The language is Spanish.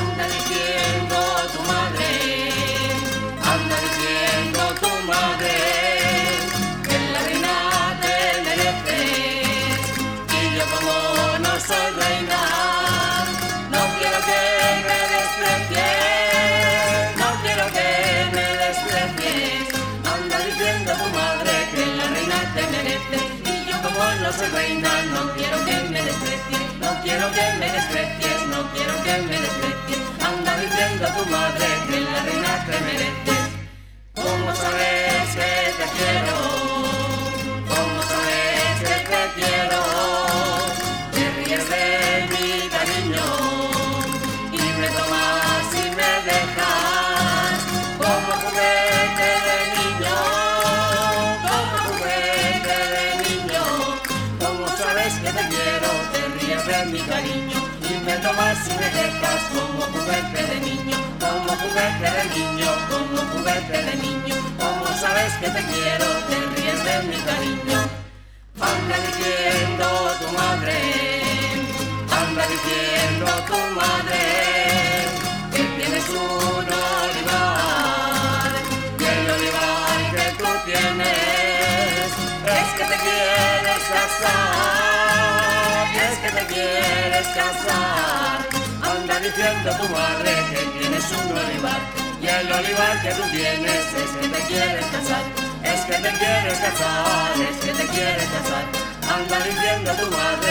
Anda diciendo tu madre, anda diciendo tu madre, que la reina te mereces, y yo como no soy reina, no quiero que me desprecies, no quiero que me desprecies. Anda diciendo tu madre que la reina te merece, y yo como no soy reina, no quiero que me desprecies, no quiero que me desprecies, no quiero que me desprecies. Anda diciendo tu madre que la reina te mereces. ¿Cómo sabes que te quiero? ¿Cómo sabes que te quiero? Te ríes de mi cariño y me tomas y me dejas como juguete de niño, como juguete de niño. ¿Cómo sabes que te quiero? Te ríes de mi cariño y me tomas y me dejas como juguete de niño, como juguete de niño, como juguete de niño. ¿Cómo sabes que te quiero? Te ríes de mi cariño. Anda diciendo tu madre, anda diciendo tu madre, que tienes un olivar, y el olivar que tú tienes es que te quieres casar, es que te quieres casar. Anda diciendo tu madre que tienes un olivar, y el olivar que tú tienes es que te quieres casar, es que te quieres casar, es que te quieres casar. Anda diciendo tu madre